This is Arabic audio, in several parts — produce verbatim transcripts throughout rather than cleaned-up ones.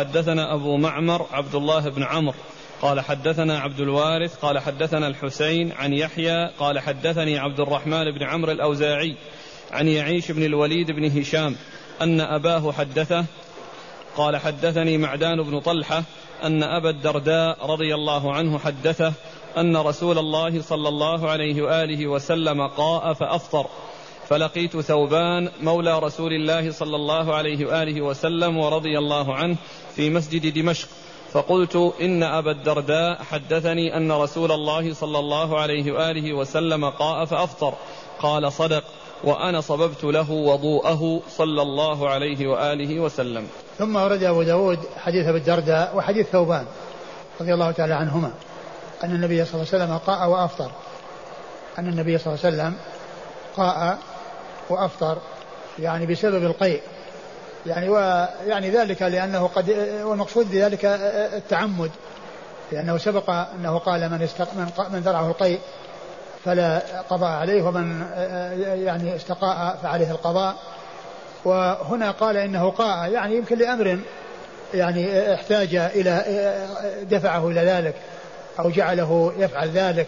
حدثنا أبو معمر عبد الله بن عمرو قال حدثنا عبد الوارث قال حدثنا الحسين عن يحيى قال حدثني عبد الرحمن بن عمرو الأوزاعي عن يعيش بن الوليد بن هشام أن أباه حدثه قال حدثني معدان بن طلحة أن أبا الدرداء رضي الله عنه حدثه أن رسول الله صلى الله عليه وآله وسلم قاء فأفطر، فلقيت ثوبان مولى رسول الله صلى الله عليه وآله وسلم ورضي الله عنه في مسجد دمشق، فقلت إن أبا الدرداء حدثني أن رسول الله صلى الله عليه وآله وسلم قاء فأفطر. قال صدق، وأنا صببت له وضوءه صلى الله عليه وآله وسلم. ثم ورد أبو داود حديث أبي الدرداء وحديث ثوبان رضي الله تعالى عنهما أن النبي صلى الله عليه وسلم قاء وأفطر، أن النبي صلى الله عليه وسلم قاء وأفطر يعني بسبب القيء، يعني ويعني ذلك لأنه قد، والمقصود بذلك التعمد، لأنه سبق أنه قال من من درعه القيء فلا قضاء عليه، ومن يعني استقاء فعليه القضاء. وهنا قال إنه قاء يعني يمكن لأمر يعني احتاج إلى دفعه إلى ذلك أو جعله يفعل ذلك،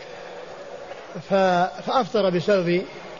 فأفطر بسبب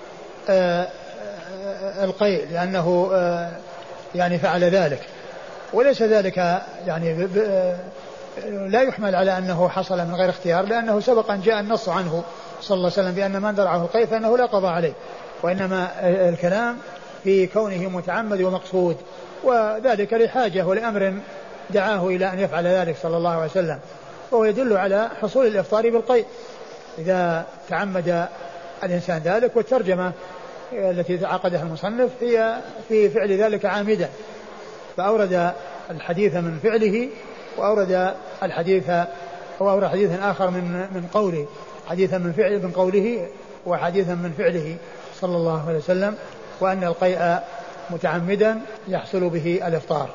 القيء لأنه يعني فعل ذلك، وليس ذلك يعني لا يحمل على أنه حصل من غير اختيار، لأنه سبق أن جاء النص عنه صلى الله عليه وسلم بأن من درعه القيء فإنه لا قضاء عليه، وإنما الكلام في كونه متعمد ومقصود، وذلك لحاجة ولأمر دعاه إلى أن يفعل ذلك صلى الله عليه وسلم، وهو يدل على حصول الإفطار بالقيء إذا تعمد الإنسان ذلك. والترجمة التي عقدها المصنف هي في فعل ذلك عامدا، فأورد الحديث من فعله وأورد الحديث وأورد حديثا آخر من من قوله، حديثا من فعل من قوله وحديثا من فعله صلى الله عليه وسلم، وأن القيء متعمدا يحصل به الإفطار.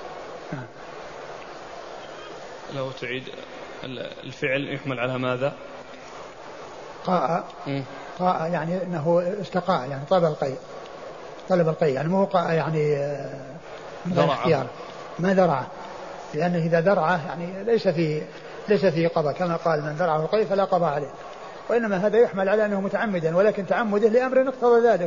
لو تعيد الفعل يحمل على ماذا؟ قاء قاء يعني أنه استقاء، يعني طلب القيء، طلب القيء يعني مو قاء يعني من غير اختيار، ما درعه، لأنه إذا درعه يعني ليس في ليس في قضاء، كما قال من درعه القيء فلا قضاء عليه، وإنما هذا يحمل على أنه متعمدا، ولكن تعمده لأمر اقتضى ذلك.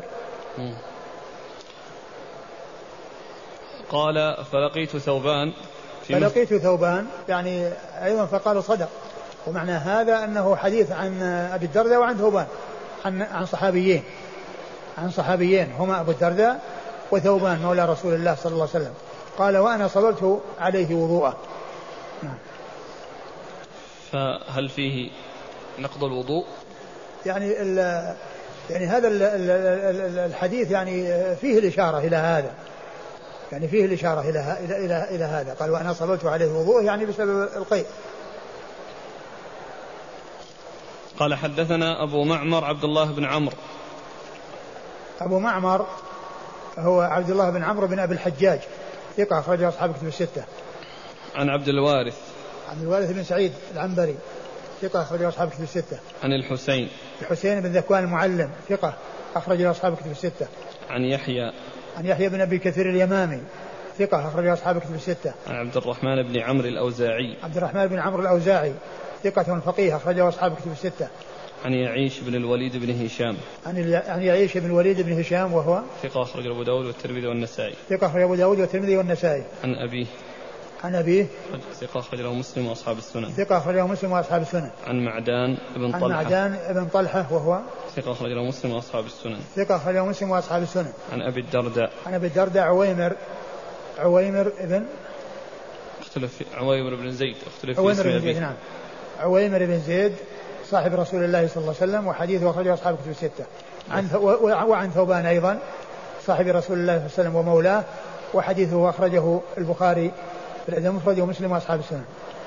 قال فلقيت ثوبان فلقيت ثوبان يعني أيضا فقال صدق، ومعنى هذا أنه حديث عن أبي الدرداء وعن ثوبان، عن عن صحابيين عن صحابيين هما أبو الدرداء وثوبان مولى رسول الله صلى الله عليه وسلم. قال وأنا صببت عليه وضوءه. فهل فيه نقض الوضوء؟ يعني يعني هذا الحديث يعني فيه الإشارة إلى هذا، يعني فيه الإشارة إلى إلى إلى, إلى هذا. قال وأنا صببت عليه وضوءه يعني بسبب القيء. قال حدثنا أبو معمر عبد الله بن عمرو. أبو معمر هو عبد الله بن عمرو بن أبي الحجاج، ثقة أخرجه أصحاب الكتب الستة. عن عبد الوارث عبد الوارث بن سعيد العنبري، ثقة أخرجه أصحاب الكتب الستة. عن الحسين الحسين بن ذكوان المعلم، ثقة أخرجه أصحاب الكتب الستة. عن يحيى عن يحيى بن أبي كثير اليمامي، ثقة أخرجه أصحاب الكتب الستة. عن عبد الرحمن بن عمرو الأوزاعي عبد الرحمن بن عمرو الأوزاعي، ثقة فقيه أخرجه أصحاب الكتب الستة. عن يعيش بن الوليد بن هشام عن عن يعيش بن الوليد بن هشام وهو ثقة أخرجه أبو داود والترمذي والنسائي. ثقة أخرجه أبو داود والترمذي والنسائي. عن أبيه عن أبيه ثقة أخرجه مسلم وأصحاب السنن. ثقة أخرجه مسلم وأصحاب السنن. عن معدان بن طلحة عن معدان بن طلحة وهو ثقة أخرجه مسلم وأصحاب السنن. ثقة أخرجه مسلم وأصحاب السنن. عن أبي الدرداء عن أبي الدرداء عويمر عويمر ابن اختلف عويمر بن زيد اختلف عويمر بن زيد نعم عويمر بن زيد صاحب رسول الله صلى الله عليه وسلم، وحديثه أخرجه أصحاب الكتب الستة. عن وعن ثوبان أيضا صاحب رسول الله صلى الله عليه وسلم ومولاه، وحديثه أخرجه البخاري في الأدب المفرد ومسلم وأصحاب السنن.